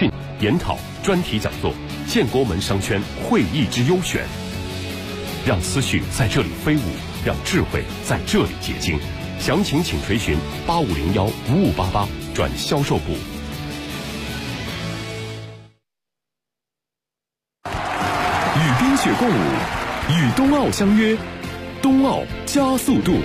训、研讨、专题讲座，建国门商圈会议之优选。让思绪在这里飞舞，让智慧在这里结晶。详情请垂询8501-5588转销售部。 与冰雪共舞，与冬奥相约，冬奥加速度。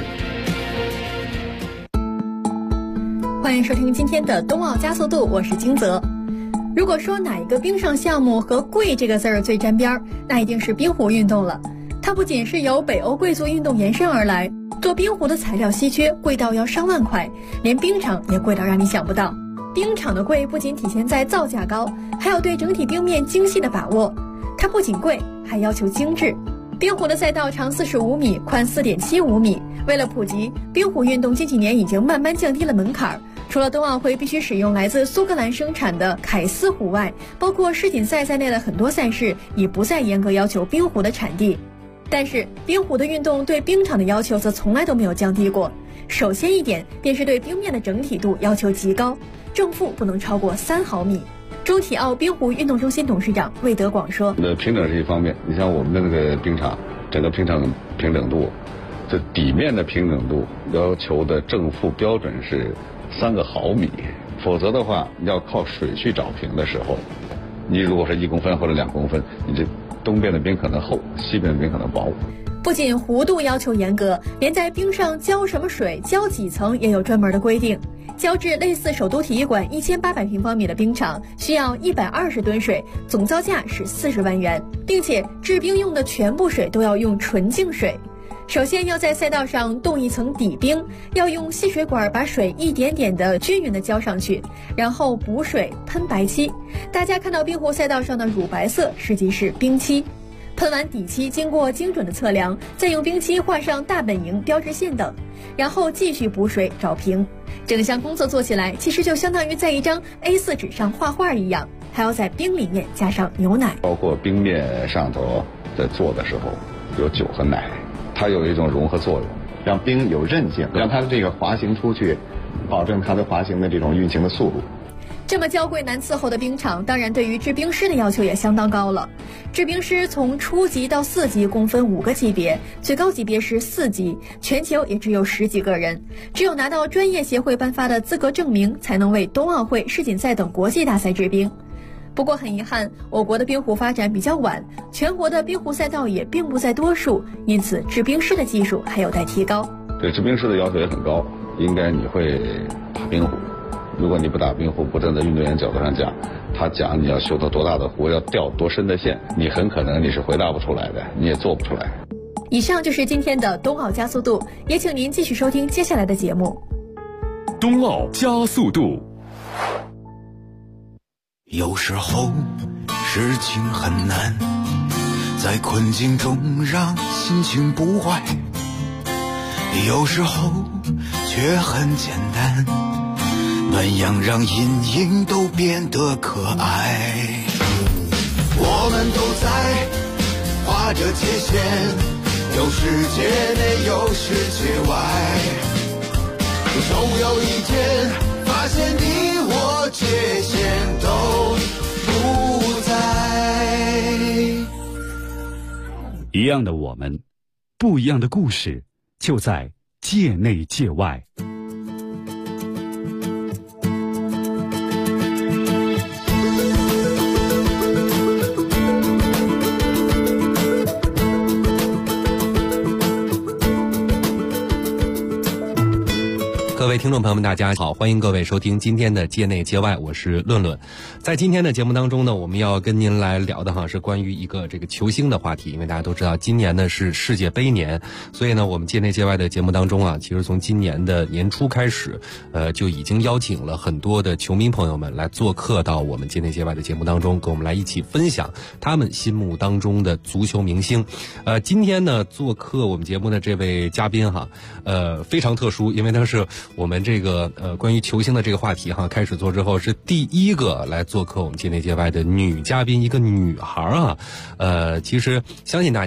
欢迎收听今天的冬奥加速度，我是金泽。如果说哪一个冰上项目和贵这个字儿最沾边，那一定是冰壶运动了。它不仅是由北欧贵族运动延伸而来，做冰壶的材料稀缺，贵到要上万块，连冰场也贵到让你想不到。冰场的贵不仅体现在造价高，还有对整体冰面精细的把握。它不仅贵，还要求精致。冰壶的赛道长45米，宽4.75米。为了普及，冰壶运动近几年已经慢慢降低了门槛。除了冬奥会必须使用来自苏格兰生产的凯斯壶外，包括世锦赛在内的很多赛事已不再严格要求冰壶的产地。但是冰壶的运动对冰场的要求则从来都没有降低过。首先一点便是对冰面的整体度要求极高，正负不能超过3毫米。中体奥冰壶运动中心董事长魏德广说： 平整是一方面，你像我们的那个冰场，整个冰场平整度，这底面的平整度要求的正负标准是3个毫米，否则的话要靠水去找平的时候，你如果是1公分或者2公分，你这东边的冰可能厚，西边的冰可能薄。 不仅弧度要求严格，连在冰上浇什么水、浇几层也有专门的规定。浇至类似首都体育馆1800平方米的冰场，需要120吨水，总造价是40万元，并且制冰用的全部水都要用纯净水。首先要在赛道上冻一层底冰，要用细水管把水一点点的均匀的浇上去，然后补水喷白漆。大家看到冰壶赛道上的乳白色实际是冰漆。喷完底漆，经过精准的测量，再用冰漆画上大本营、标志线等，然后继续补水找平。整项工作做起来其实就相当于在一张 A4 纸上画画一样，还要在冰里面加上牛奶。 包括冰面上头在做的时候有酒和奶，它有一种融合作用， 让冰有韧性，让它的这个滑行出去，保证它的滑行的这种运行的速度。 这么娇贵难伺候的冰场，当然对于制冰师的要求也相当高了。制冰师从初级到4级共分5个级别，最高级别是4级，全球也只有10几个人。只有拿到专业协会颁发的资格证明，才能为冬奥会、世锦赛等国际大赛制冰。不过很遗憾，我国的冰壶发展比较晚，全国的冰壶赛道也并不在多数，因此制冰师的技术还有待提高。 对制冰师的要求也很高，应该你会打冰壶。如果你不打冰壶，不站在运动员角度上讲，他讲你要修到多大的壶，要掉多深的线，你很可能你是回答不出来的，你也做不出来。 以上就是今天的冬奥加速度，也请您继续收听接下来的节目。 冬奥加速度。 有时候事情很难，在困境中让心情不坏，有时候却很简单，那样让阴影都变得可爱。我们都在画着界限，有世界内有世界外，总有一天发现你我界限都不在。 一样的我们，不一样的故事，就在界内界外。 各位听众朋友们大家好，欢迎各位收听今天的界内界外，我是论论。在今天的节目当中呢，我们要跟您来聊的是关于一个这个球星的话题。因为大家都知道今年呢是世界杯年，所以呢我们界内界外的节目当中其实从今年的年初开始就已经邀请了很多的球迷朋友们来做客到我们界内界外的节目当中，跟我们来一起分享他们心目当中的足球明星。今天呢做客我们节目的这位嘉宾非常特殊，因为他是我们这个关于球星的这个话题开始做之后是第一个来做客我们界内界外的女嘉宾，一个女孩其实相信大家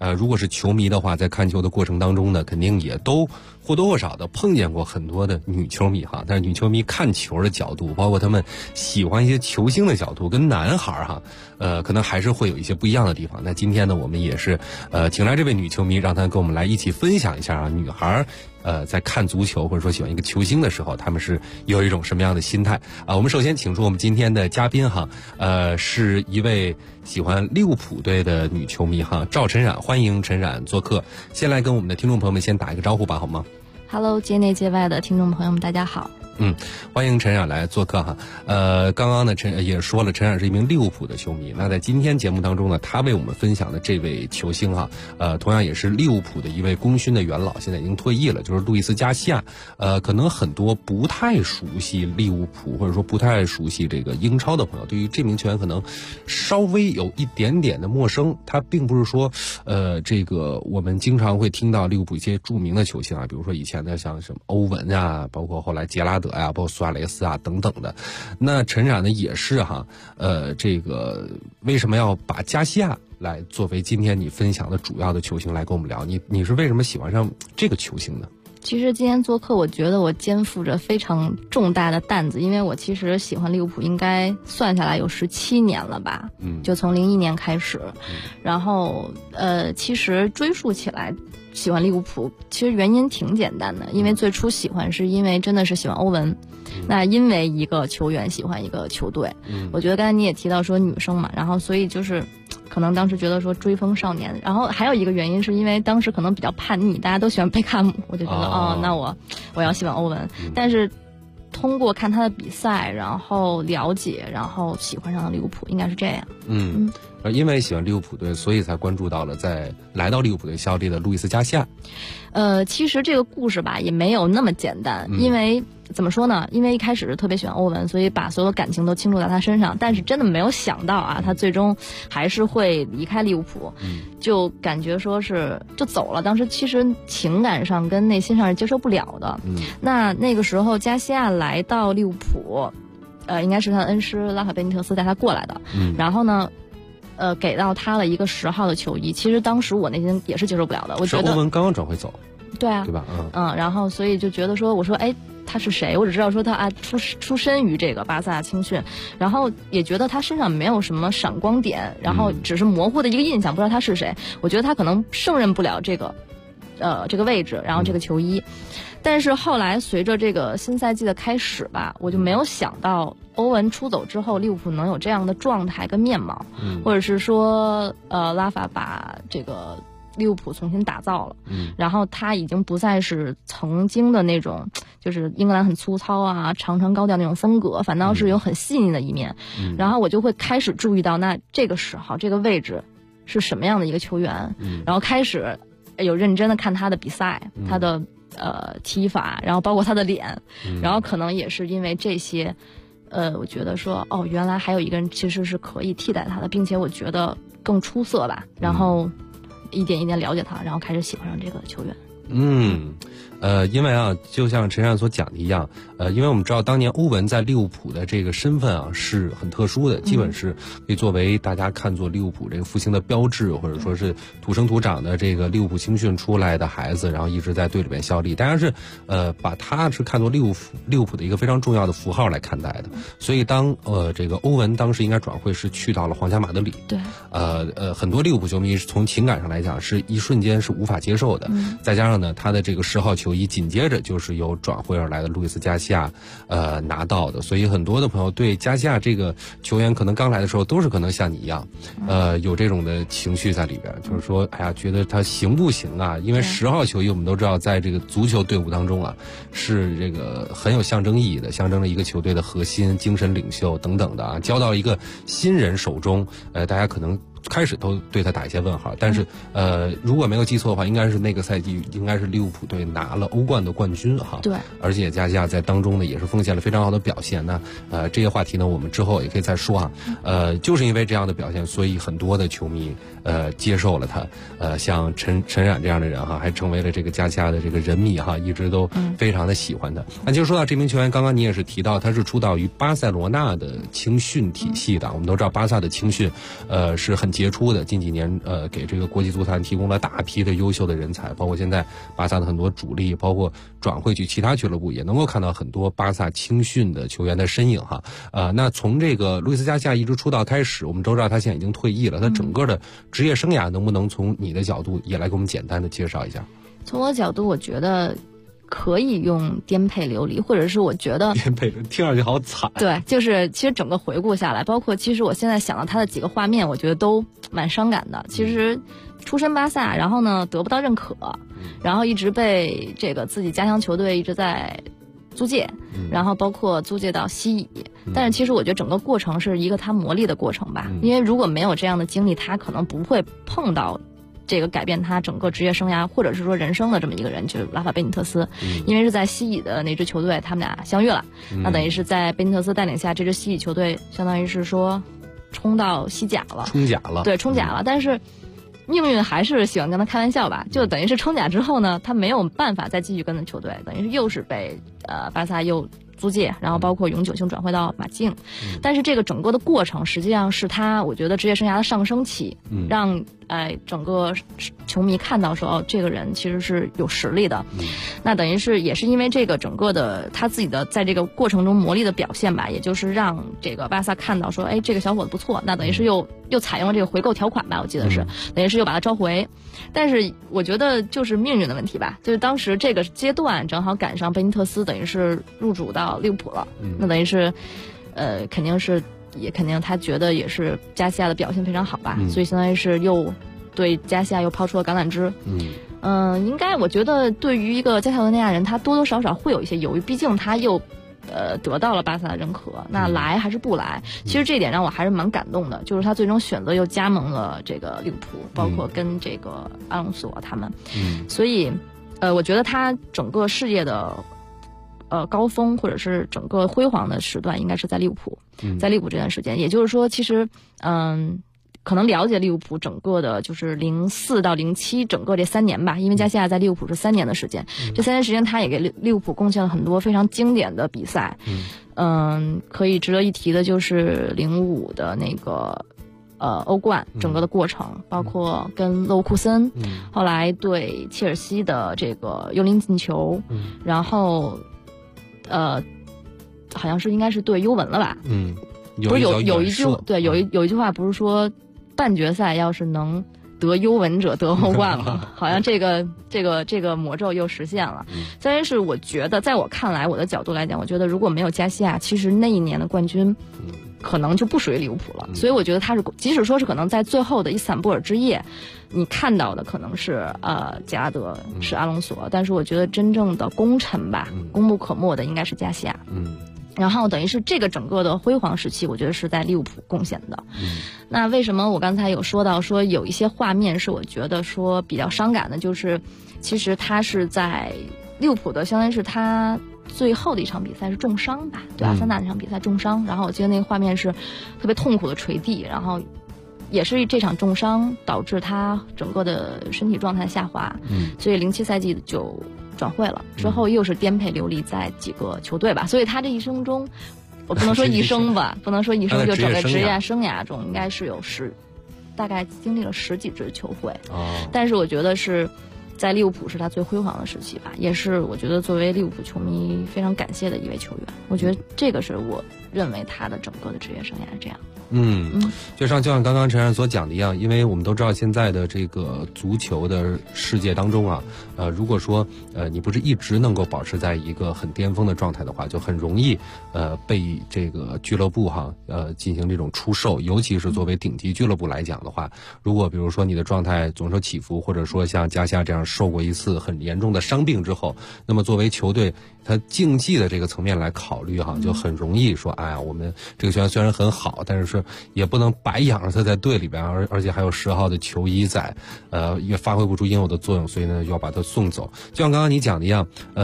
如果是球迷的话，在看球的过程当中呢，肯定也都或多或少的碰见过很多的女球迷哈。但是女球迷看球的角度，包括他们喜欢一些球星的角度，跟男孩哈，可能还是会有一些不一样的地方。那今天呢，我们也是请来这位女球迷，让她跟我们来一起分享一下啊，女孩在看足球或者说喜欢一个球星的时候，他们是有一种什么样的心态啊？我们首先请出我们今天的嘉宾哈，是一位喜欢利物浦队的女球迷哈，赵晨冉，欢迎晨冉做客。先来跟我们的听众朋友们先打一个招呼吧，好吗？ Hello， 界内界外的听众朋友们，大家好。 欢迎陈冉来做客哈。刚刚呢，陈也说了，陈冉是一名利物浦的球迷。那在今天节目当中呢，他为我们分享的这位球星哈，同样也是利物浦的一位功勋的元老，现在已经退役了，就是路易斯加西亚。可能很多不太熟悉利物浦或者说不太熟悉这个英超的朋友，对于这名球员可能稍微有一点点的陌生。他并不是说，这个我们经常会听到利物浦一些著名的球星啊，比如说以前的像什么欧文啊，包括后来杰拉德呀，包括苏亚雷斯啊等等的。那陈冉呢也是哈，这个为什么要把加西亚来作为今天你分享的主要的球星来跟我们聊？你是为什么喜欢上这个球星呢？ 其实今天做客，我觉得我肩负着非常重大的担子，因为我其实喜欢利物浦应该算下来有17年了吧，就从01年开始，然后其实追溯起来。喜欢利物浦其实原因挺简单的，因为最初喜欢是因为真的是喜欢欧文，那因为一个球员喜欢一个球队，我觉得刚才你也提到说女生嘛，然后所以就是可能当时觉得说追风少年，然后还有一个原因是因为当时可能比较叛逆，大家都喜欢贝克汉姆，我就觉得那我要喜欢欧文，但是通过看他的比赛，然后了解，然后喜欢上了利物浦，应该是这样。 因为喜欢利物浦队，所以才关注到了在来到利物浦队效力的路易斯加西亚。 其实这个故事吧也没有那么简单，因为怎么说呢？因为一开始是特别喜欢欧文，所以把所有感情都倾注在他身上，但是真的没有想到啊，他最终还是会离开利物浦，就感觉说是就走了。当时其实情感上跟内心上是接受不了的。那个时候加西亚来到利物浦，应该是他的恩师拉法贝尼特斯带他过来的，然后呢。给到他了一个10号的球衣，其实当时我内心也是接受不了的。我觉得是欧文刚刚转会走， 对啊， 对吧？ 然后所以就觉得说，我说哎，他是谁？我只知道说他出身于这个巴萨青训，然后也觉得他身上没有什么闪光点，然后只是模糊的一个印象，不知道他是谁。我觉得他可能胜任不了这个位置，然后这个球衣。但是后来随着这个新赛季的开始吧，我就没有想到欧文出走之后，利物浦能有这样的状态跟面貌，或者是说拉法把这个利物浦重新打造了，然后他已经不再是曾经的那种就是英格兰很粗糙啊长长高调那种风格，反倒是有很细腻的一面，然后我就会开始注意到那这个10号这个位置是什么样的一个球员，然后开始有认真的看他的比赛，他的踢法，然后包括他的脸，然后可能也是因为这些我觉得说原来还有一个人其实是可以替代他的，并且我觉得更出色吧，然后一点一点了解他，然后开始喜欢上这个球员。 因为啊，就像陈冉所讲的一样，因为我们知道当年欧文在利物浦的这个身份啊是很特殊的，基本是可以作为大家看作利物浦这个复兴的标志，或者说是土生土长的这个利物浦青训出来的孩子，然后一直在队里面效力，大家是把他是看作利物浦的一个非常重要的符号来看待的。所以当这个欧文当时应该转会是去到了皇家马德里， 对， 很多利物浦球迷从情感上来讲是一瞬间是无法接受的，再加上呢他的这个10号球衣紧接着就是由转会而来的路易斯加西亚拿到的，所以很多的朋友对加西亚这个球员可能刚来的时候都是可能像你一样有这种的情绪在里边，就是说哎呀觉得他行不行啊，因为10号球衣我们都知道在这个足球队伍当中啊是这个很有象征意义的，象征了一个球队的核心精神领袖等等的啊，交到一个新人手中大家可能开始都对他打一些问号，但是如果没有记错的话，应该是那个赛季应该是利物浦队拿了欧冠的冠军哈。 对， 而且加西亚在当中呢也是奉献了非常好的表现。那这些话题呢我们之后也可以再说啊。就是因为这样的表现，所以很多的球迷接受了他，像陈冉这样的人哈，还成为了这个加西亚的这个人迷哈，一直都非常的喜欢他。那就说到这名球员，刚刚你也是提到他是出道于巴塞罗那的青训体系的，我们都知道巴萨的青训是很很杰出的，近几年给这个国际足坛提供了大批的优秀的人才，包括现在巴萨的很多主力，包括转会去其他俱乐部，也能够看到很多巴萨青训的球员的身影哈。那从这个路易斯加西亚一直出道开始，我们都知道他现在已经退役了，他整个的职业生涯能不能从你的角度也来给我们简单的介绍一下？ 从我角度，我觉得可以用颠沛流离，或者是我觉得颠沛听上去好惨。 对，就是其实整个回顾下来，包括其实我现在想到他的几个画面，我觉得都蛮伤感的。其实出身巴萨，然后呢得不到认可，然后一直被这个自己家乡球队一直在租借，然后包括租借到西乙，但是其实我觉得整个过程是一个他磨砺的过程吧，因为如果没有这样的经历，他可能不会碰到这个改变他整个职业生涯或者是说人生的这么一个人，就是拉法贝尼特斯，因为是在西乙的那支球队他们俩相遇了，那等于是在贝尼特斯带领下，这支西乙球队相当于是说冲到西甲了，对，冲甲了，但是命运还是喜欢跟他开玩笑吧，就等于是冲甲之后呢，他没有办法再继续跟着球队，等于是又是被巴萨又租借，然后包括永久性转会到马竞，但是这个整个的过程实际上是他我觉得职业生涯的上升期，让整个球迷看到说哦，这个人其实是有实力的，那等于是也是因为这个整个的他自己的在这个过程中磨砺的表现吧，也就是让这个巴萨看到说，哎，这个小伙子不错，那等于是又采用了这个回购条款吧，我记得是，等于是又把他召回，但是我觉得就是命运的问题吧，就是当时这个阶段正好赶上贝尼特斯等于是入主到利物浦了，那等于是肯定他觉得也是加西亚的表现非常好吧，所以相当于是又对加西亚又抛出了橄榄枝，应该我觉得对于一个加泰罗尼亚人，他多多少少会有一些犹豫，毕竟他又得到了巴萨的认可，那来还是不来？其实这一点让我还是蛮感动的，就是他最终选择又加盟了这个利物浦，包括跟这个阿隆索他们，所以我觉得他整个事业的高峰或者是整个辉煌的时段应该是在利物浦，在利物浦这段时间，也就是说其实可能了解利物浦整个的就是04到07整个这3年吧，因为加西亚在利物浦是3年的时间，这3年时间他也给利物浦贡献了很多非常经典的比赛，可以值得一提的就是05的那个欧冠整个的过程，包括跟勒沃库森，后来对切尔西的这个幽灵进球，然后好像是应该是对尤文了吧，不是有一句对有一句话不是说半决赛要是能得尤文者得欧冠吗？好像这个魔咒又实现了。虽然是我觉得在我看来，我的角度来讲，我觉得如果没有加西亚，其实那一年的冠军可能就不属于利物浦了。所以我觉得他是即使说是可能在最后的伊斯坦布尔之夜，你看到的可能是杰拉德是阿隆索，但是我觉得真正的功臣吧，功不可没的应该是加西亚。然后等于是这个整个的辉煌时期，我觉得是在利物浦贡献的。那为什么我刚才有说到说有一些画面是我觉得说比较伤感的，就是其实他是在利物浦的，相当于是他最后的一场比赛是重伤吧，对阿森纳那场比赛重伤，然后我记得那个画面是特别痛苦的垂地，然后也是这场重伤导致他整个的身体状态下滑，所以07赛季就转会了，之后又是颠沛流离在几个球队吧，所以他这一生中，我不能说一生吧，不能说一生，就整个职业生涯中应该是有大概经历了10几支球会，但是我觉得是在利物浦是他最辉煌的时期吧，也是我觉得作为利物浦球迷非常感谢的一位球员，我觉得这个是我认为他的整个的职业生涯是这样。 就像刚刚陈然所讲的一样，因为我们都知道现在的这个足球的世界当中啊，如果说你不是一直能够保持在一个很巅峰的状态的话，就很容易被这个俱乐部进行这种出售，尤其是作为顶级俱乐部来讲的话，如果比如说你的状态总是起伏，或者说像加西亚这样受过一次很严重的伤病之后，那么作为球队他竞技的这个层面来考虑就很容易说，哎呀，我们这个球员虽然很好，但是也不能白养着他在队里边，而且还有10号的球衣在，也发挥不出应有的作用，所以呢要把他送走。就像刚刚你讲的一样，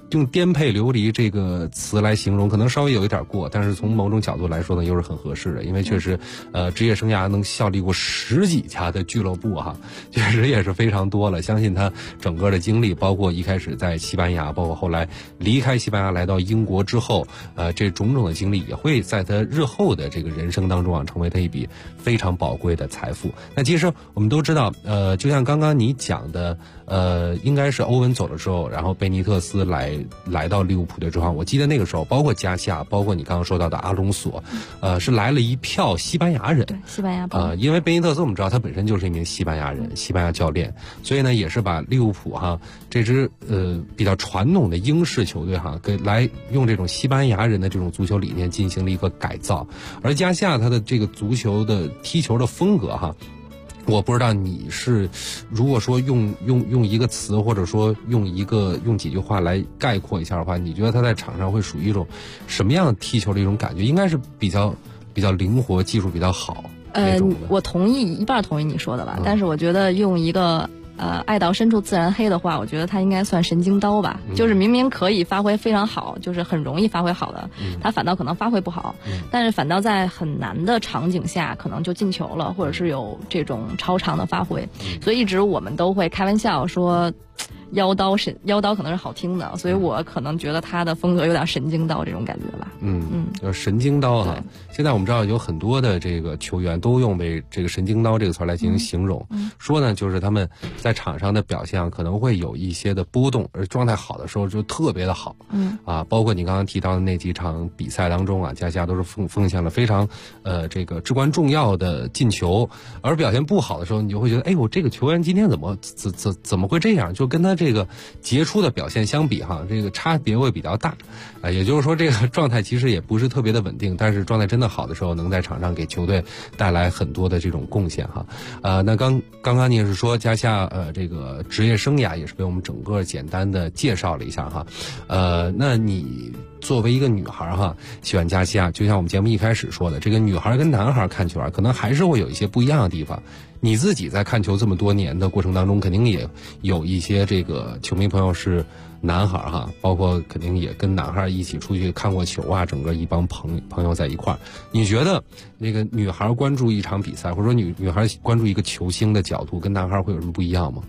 用颠沛流离这个词来形容，可能稍微有一点过，但是从某种角度来说呢，又是很合适的，因为确实，职业生涯能效力过10几家的俱乐部哈，确实也是非常多了。相信他整个的经历，包括一开始在西班牙，包括后来离开西班牙来到英国之后，这种种的经历也会在他日后的这个人生当中啊，成为他一笔非常宝贵的财富。那其实我们都知道，就像刚刚你讲的，应该是欧文走了之后，然后贝尼特斯来到利物浦队之后，我记得那个时候，包括加西亚，包括你刚刚说到的阿隆索，是来了一票西班牙人， 对，西班牙因为贝尼特斯我们知道他本身就是一名西班牙人，西班牙教练，所以呢也是把利物浦哈这支比较传统的英式球队哈，来用这种西班牙人的这种足球理念进行了一个改造，而加西亚他的这个足球的踢球的风格哈。我不知道你是，如果说用一个词，或者说用几句话来概括一下的话，你觉得他在场上会属于一种什么样的踢球的一种感觉？应该是比较灵活，技术比较好那种的。 我同意一半同意你说的吧，但是我觉得用一个爱到深处自然黑的话，我觉得他应该算神经刀吧，就是明明可以发挥非常好，就是很容易发挥好的，他反倒可能发挥不好，但是反倒在很难的场景下可能就进球了，或者是有这种超常的发挥，所以一直我们都会开玩笑说妖刀可能是好听的，所以我可能觉得他的风格有点神经刀这种感觉吧。 就是神经刀哈。现在我们知道有很多的这个球员都用这个神经刀这个词来进行形容，说呢就是他们在场上的表现可能会有一些的波动，而状态好的时候就特别的好。包括你刚刚提到的那几场比赛当中啊，加西亚都是奉献了非常这个至关重要的进球，而表现不好的时候，你就会觉得，哎，我这个球员今天怎么会这样？就跟他这个杰出的表现相比哈，这个差别会比较大。也就是说，这个状态其实也不是特别的稳定，但是状态真的好的时候，能在场上给球队带来很多的这种贡献哈。那刚刚你也是说加西亚这个职业生涯也是被我们整个简单的介绍了一下哈。那你作为一个女孩哈，喜欢加西亚，就像我们节目一开始说的，这个女孩跟男孩看球可能还是会有一些不一样的地方。你自己在看球这么多年的过程当中，肯定也有一些这个球迷朋友是男孩哈，包括肯定也跟男孩一起出去看过球啊，整个一帮朋友在一块儿。你觉得那个女孩关注一场比赛，或者说女孩关注一个球星的角度，跟男孩会有什么不一样吗？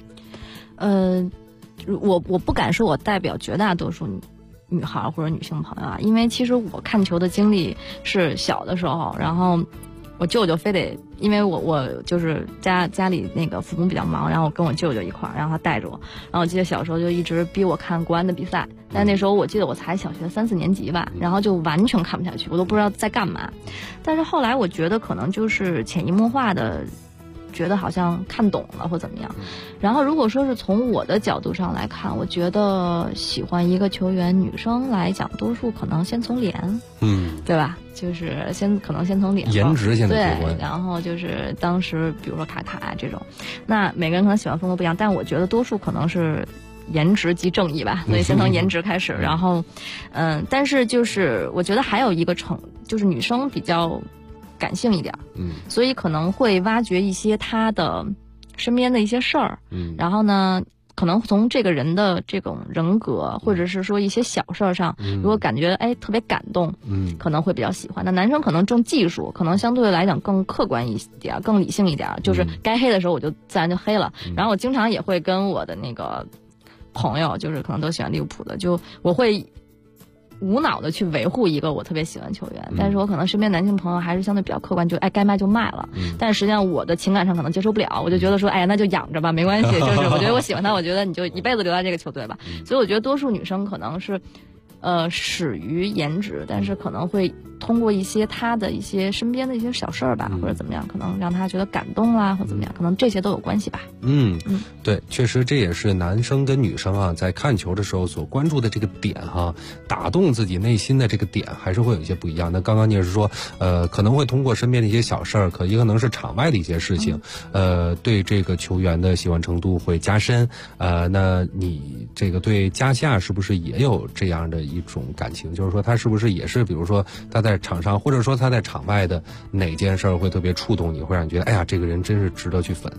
我不敢说我代表绝大多数女孩或者女性朋友啊，因为其实我看球的经历是小的时候，然后我舅舅非得，因为我就是家里那个父母比较忙，然后我跟我舅舅一块儿，然后他带着我，然后我记得小时候就一直逼我看国安的比赛，但那时候我记得我才小学3、4年级吧，然后就完全看不下去，我都不知道在干嘛。但是后来我觉得可能就是潜移默化的觉得好像看懂了或怎么样。然后如果说是从我的角度上来看，我觉得喜欢一个球员，女生来讲多数可能先从脸，对吧，就是可能先从脸， 颜值现在对，然后就是当时比如说卡卡这种，那每个人可能喜欢风格不一样，但我觉得多数可能是颜值即正义吧，所以先从颜值开始，然后但是就是我觉得还有一个就是女生比较感性一点，所以可能会挖掘一些她的身边的一些事儿，然后呢可能从这个人的这种人格，或者是说一些小事儿上，如果感觉特别感动，可能会比较喜欢。那男生可能重技术，可能相对来讲更客观一点，更理性一点，就是该黑的时候我就自然就黑了。然后我经常也会跟我的那个朋友，就是可能都喜欢利物浦的，就我会无脑的去维护一个我特别喜欢球员，但是我可能身边男性朋友还是相对比较客观，就该卖就卖了，但是实际上我的情感上可能接受不了，我就觉得说那就养着吧，没关系，就是我觉得我喜欢他，我觉得你就一辈子留在这个球队吧。所以我觉得多数女生可能是始于颜值，但是可能会通过一些他的一些身边的一些小事儿吧，或者怎么样，可能让他觉得感动啦，或怎么样，可能这些都有关系吧。 对，确实这也是男生跟女生啊在看球的时候所关注的这个点哈，打动自己内心的这个点还是会有一些不一样。那刚刚你也是说，可能会通过身边的一些小事儿，也可能是场外的一些事情，对这个球员的喜欢程度会加深。那你这个对加西亚是不是也有这样的一种感情？就是说他是不是也是，比如说他在场上，或者说他在场外的哪件事儿会特别触动你，会让你觉得，哎呀，这个人真是值得去粉？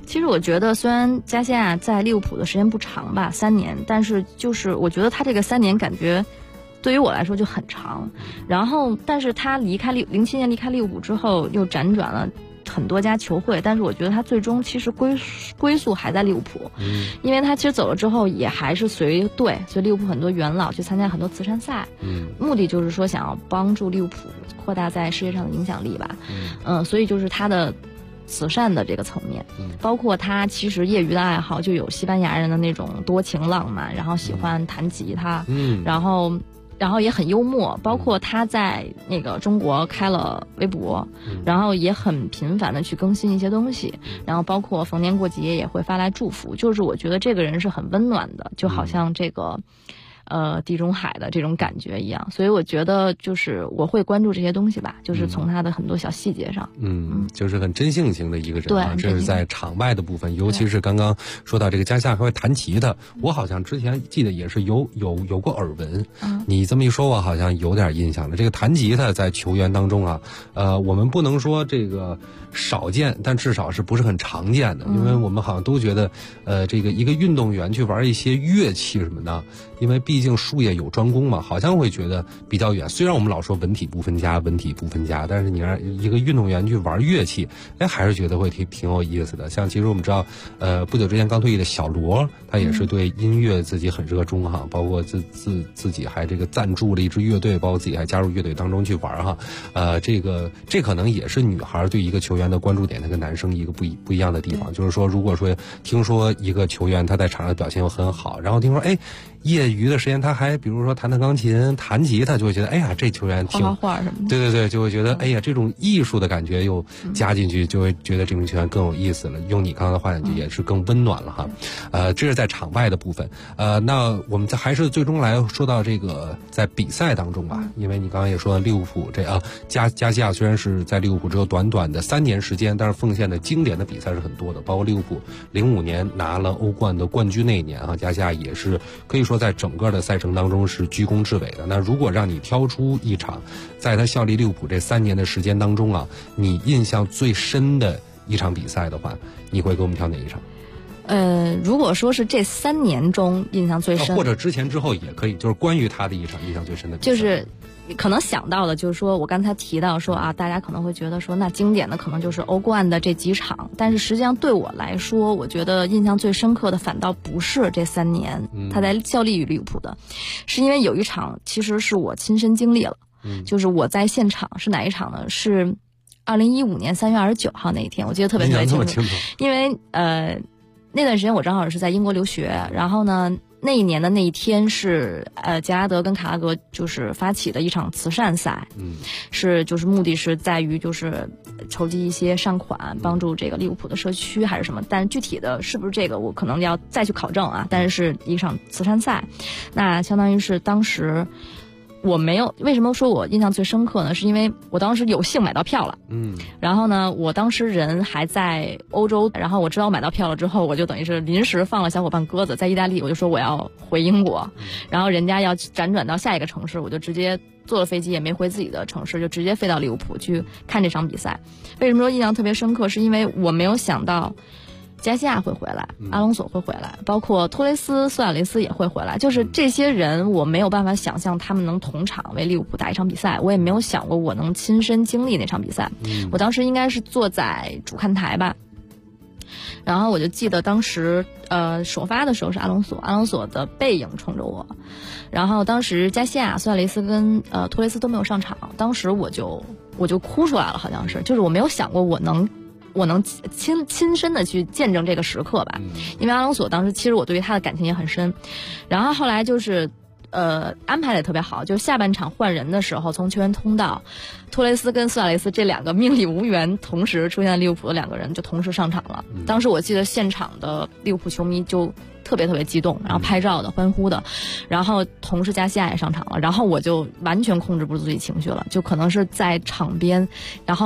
其实我觉得，虽然加西亚在利物浦的时间不长吧，3年，但是就是我觉得他这个3年感觉对于我来说就很长。然后，但是他07年离开利物浦之后，又辗转了很多家球会，但是我觉得他最终其实归宿还在利物浦，因为他其实走了之后也还是随利物浦很多元老去参加很多慈善赛，目的就是说想要帮助利物浦扩大在世界上的影响力吧，所以就是他的慈善的这个层面，包括他其实业余的爱好就有西班牙人的那种多情浪漫，然后喜欢弹吉他，然后也很幽默，包括他在那个中国开了微博，然后也很频繁的去更新一些东西，然后包括逢年过节也会发来祝福，就是我觉得这个人是很温暖的，就好像这个地中海的这种感觉一样，所以我觉得就是我会关注这些东西吧，就是从他的很多小细节上， 就是很真性情的一个人啊。 对， 这是在场外的部分，尤其是刚刚说到这个加西亚还会弹吉他，我好像之前记得也是有过耳闻，你这么一说，我好像有点印象了。这个弹吉他在球员当中啊，我们不能说这个少见，但至少是不是很常见的，因为我们好像都觉得，这个一个运动员去玩一些乐器什么的，因为毕竟术业有专攻嘛，好像会觉得比较远。虽然我们老说文体不分家，但是你让一个运动员去玩乐器，还是觉得会挺有意思的。像其实我们知道，不久之前刚退役的小罗，他也是对音乐自己很热衷哈，包括自己还这个赞助了一支乐队，包括自己还加入乐队当中去玩哈。这可能也是女孩对一个球员的关注点，他跟男生一个不一样的地方，就是说，如果说听说一个球员他在场上表现又很好，然后听说业余的时间他还比如说弹钢琴、弹吉他，就会觉得这球员画画什么的， 对，就会觉得这种艺术的感觉又加进去，就会觉得这名球员更有意思了。用你刚刚的话讲，也是更温暖了哈。这是在场外的部分。那我们还是最终来说到这个在比赛当中吧，因为你刚刚也说了利物浦加西亚虽然是在利物浦只有短短的3年时间，但是奉献的经典的比赛是很多的，包括利物浦05年拿了欧冠的冠军那一年加西亚也是可以说在整个的赛程当中是居功至伟的。那如果让你挑出一场在他效力利物浦这3年的时间当中你印象最深的一场比赛的话，你会给我们挑哪一场？ 如果说是这3年中印象最深， 或者之前之后也可以，就是关于他的一场印象最深的比赛， 就是可能想到的就是说我刚才提到说大家可能会觉得说那经典的可能就是欧冠的这几场，但是实际上对我来说，我觉得印象最深刻的反倒不是这3年他在效力于利物浦的，是因为有一场其实是我亲身经历了，就是我在现场，是哪一场呢？是2015年3月29号那一天，我记得特别清楚，因为那段时间我正好是在英国留学，然后呢那一年的那一天是杰拉德跟卡拉格就是发起的一场慈善赛，就是目的是在于就是筹集一些善款，帮助这个利物浦的社区还是什么，但具体的是不是这个我可能要再去考证但是一场慈善赛，那相当于是当时我没有，为什么说我印象最深刻呢？是因为我当时有幸买到票了，然后呢，我当时人还在欧洲，然后我知道我买到票了之后，我就等于是临时放了小伙伴鸽子，在意大利，我就说我要回英国，然后人家要辗转到下一个城市，我就直接坐了飞机，也没回自己的城市，就直接飞到利物浦去看这场比赛。为什么说印象特别深刻？是因为我没有想到加西亚会回来，阿隆索会回来，包括托雷斯、苏亚雷斯也会回来，就是这些人我没有办法想象他们能同场为利物浦打一场比赛，我也没有想过我能亲身经历那场比赛。我当时应该是坐在主看台吧，然后我就记得当时首发的时候是阿隆索的背影冲着我，然后当时加西亚、苏亚雷斯跟托雷斯都没有上场，当时我就哭出来了，好像是，就是我没有想过我能亲身的去见证这个时刻吧，因为阿隆索当时其实我对于他的感情也很深，然后后来就是安排的也特别好，就是下半场换人的时候，从球员通道，托雷斯跟苏亚雷斯这2个命里无缘同时出现在利物浦的2个人就同时上场了，当时我记得现场的利物浦球迷就特别激动，然后拍照的、欢呼的，然后同时加西亚也上场了，然后我就完全控制不住自己情绪了，就可能是在场边，然后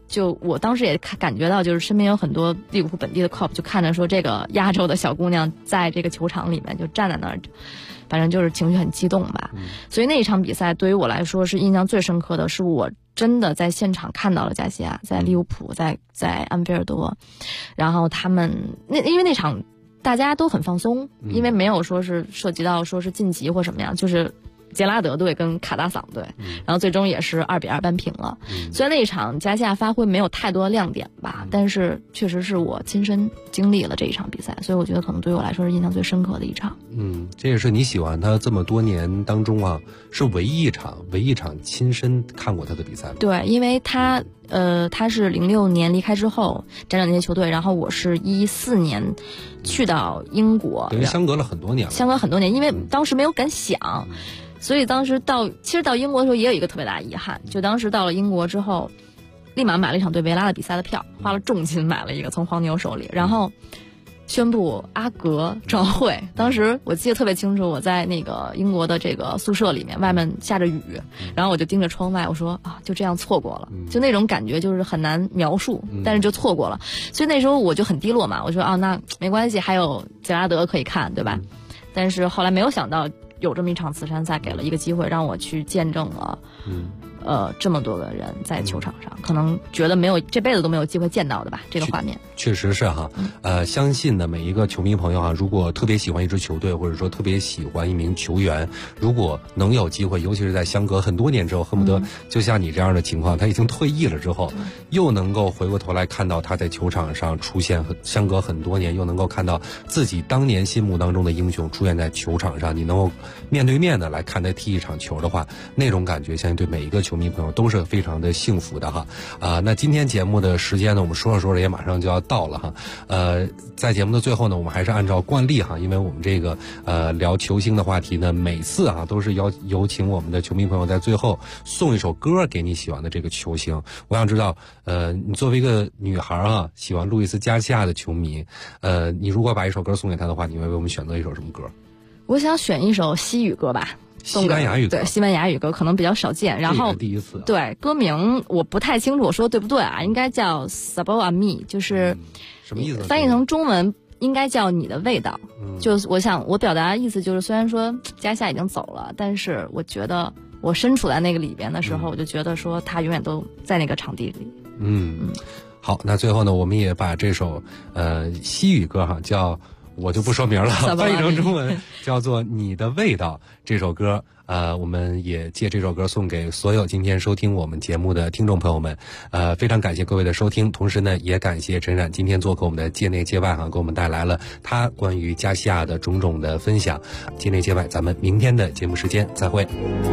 就我当时也感觉到，就是身边有很多利物浦本地的 cop 就看着说这个亚洲的小姑娘在这个球场里面就站在那儿，反正就是情绪很激动吧。所以那一场比赛对于我来说是印象最深刻的，是我真的在现场看到了加西亚，在利物浦，在安菲尔德，然后他们因为那场大家都很放松，因为没有说是涉及到说是晋级或什么样，就是杰拉德队跟卡达桑队，然后最终也是2-2扳平了。虽然那一场加西亚发挥没有太多亮点吧，但是确实是我亲身经历了这一场比赛，所以我觉得可能对我来说是印象最深刻的一场。 这也是你喜欢他这么多年当中啊，是唯一一场亲身看过他的比赛吗？ 对，因为他是06年离开之后辗转那些球队，然后我是14年去到英国， 等于相隔了很多年了。 相隔很多年，因为当时没有敢想，所以当时其实到英国的时候也有一个特别大的遗憾，就当时到了英国之后，立马买了一场对维拉的比赛的票，花了重金买了一个从黄牛手里，然后宣布阿格转会。当时我记得特别清楚，我在那个英国的这个宿舍里面，外面下着雨，然后我就盯着窗外，我说啊，就这样错过了，就那种感觉就是很难描述，但是就错过了。所以那时候我就很低落嘛，我说啊，那没关系，还有杰拉德可以看，对吧？但是后来没有想到有这么一场慈善赛，给了一个机会让我去见证了这么多个人在球场上，可能觉得这辈子都没有机会见到的吧，这个画面。 确实是哈，相信呢每一个球迷朋友啊，如果特别喜欢一支球队，或者说特别喜欢一名球员，如果能有机会，尤其是在相隔很多年之后，恨不得就像你这样的情况，他已经退役了之后，又能够回过头来看到他在球场上出现，相隔很多年，又能够看到自己当年心目当中的英雄出现在球场上，你能够面对面的来看他踢一场球的话，那种感觉相信对每一个球迷朋友都是非常的幸福的哈。那今天节目的时间呢，我们说着说着也马上就要到了哈。在节目的最后呢，我们还是按照惯例哈，因为我们这个聊球星的话题呢，每次啊都是有请我们的球迷朋友在最后送一首歌给你喜欢的这个球星。我想知道，你作为一个女孩啊，喜欢路易斯加西亚的球迷，你如果把一首歌送给他的话，你会为我们选择一首什么歌？ 我想选一首西语歌吧。 西班牙语歌， 对，西班牙语歌可能比较少见，然后第一次， 对，歌名我不太清楚，我说对不对啊？应该叫 Sabor a mi， 就是什么意思？ 翻译成中文应该叫你的味道。就是我表达的意思就是，虽然说加西亚已经走了，但是我觉得我身处在那个里边的时候，我就觉得说他永远都在那个场地里。 好，那最后呢，我们也把这首西语歌哈叫。我就不说名了，翻译成中文叫做《你的味道》这首歌，我们也借这首歌送给所有今天收听我们节目的听众朋友们，非常感谢各位的收听，同时呢，也感谢陈冉今天做客我们的界内界外给我们带来了他关于加西亚的种种的分享。界内界外，咱们明天的节目时间再会。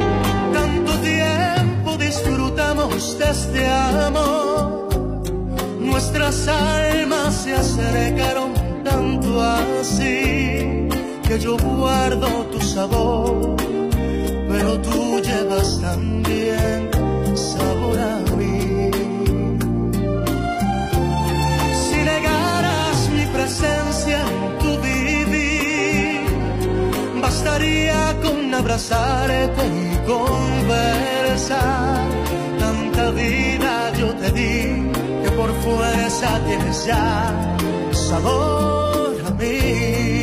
Tanto así que yo guardo tu sabor, pero tú llevas también sabor a mí. Si negaras mi presencia en tu vivir, bastaría con abrazarte y conversar. Tanta vida yo te di que por fuerza tienes ya sabor a mí.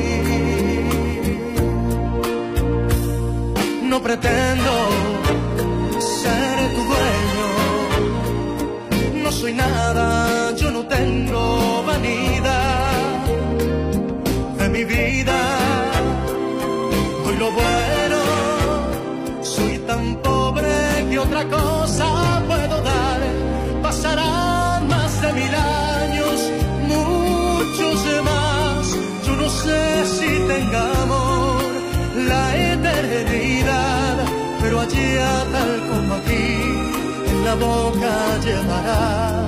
No pretendo ser tu dueño, no soy nada, yo no tengo vanidad de mi vida. Doy lo bueno, soy tan pobre que otra cosa puedo dar. Pasarán más de 1000 años, muchos más, yo no sé si tengamos la eternidad, pero allá tal como aquí en la boca llevará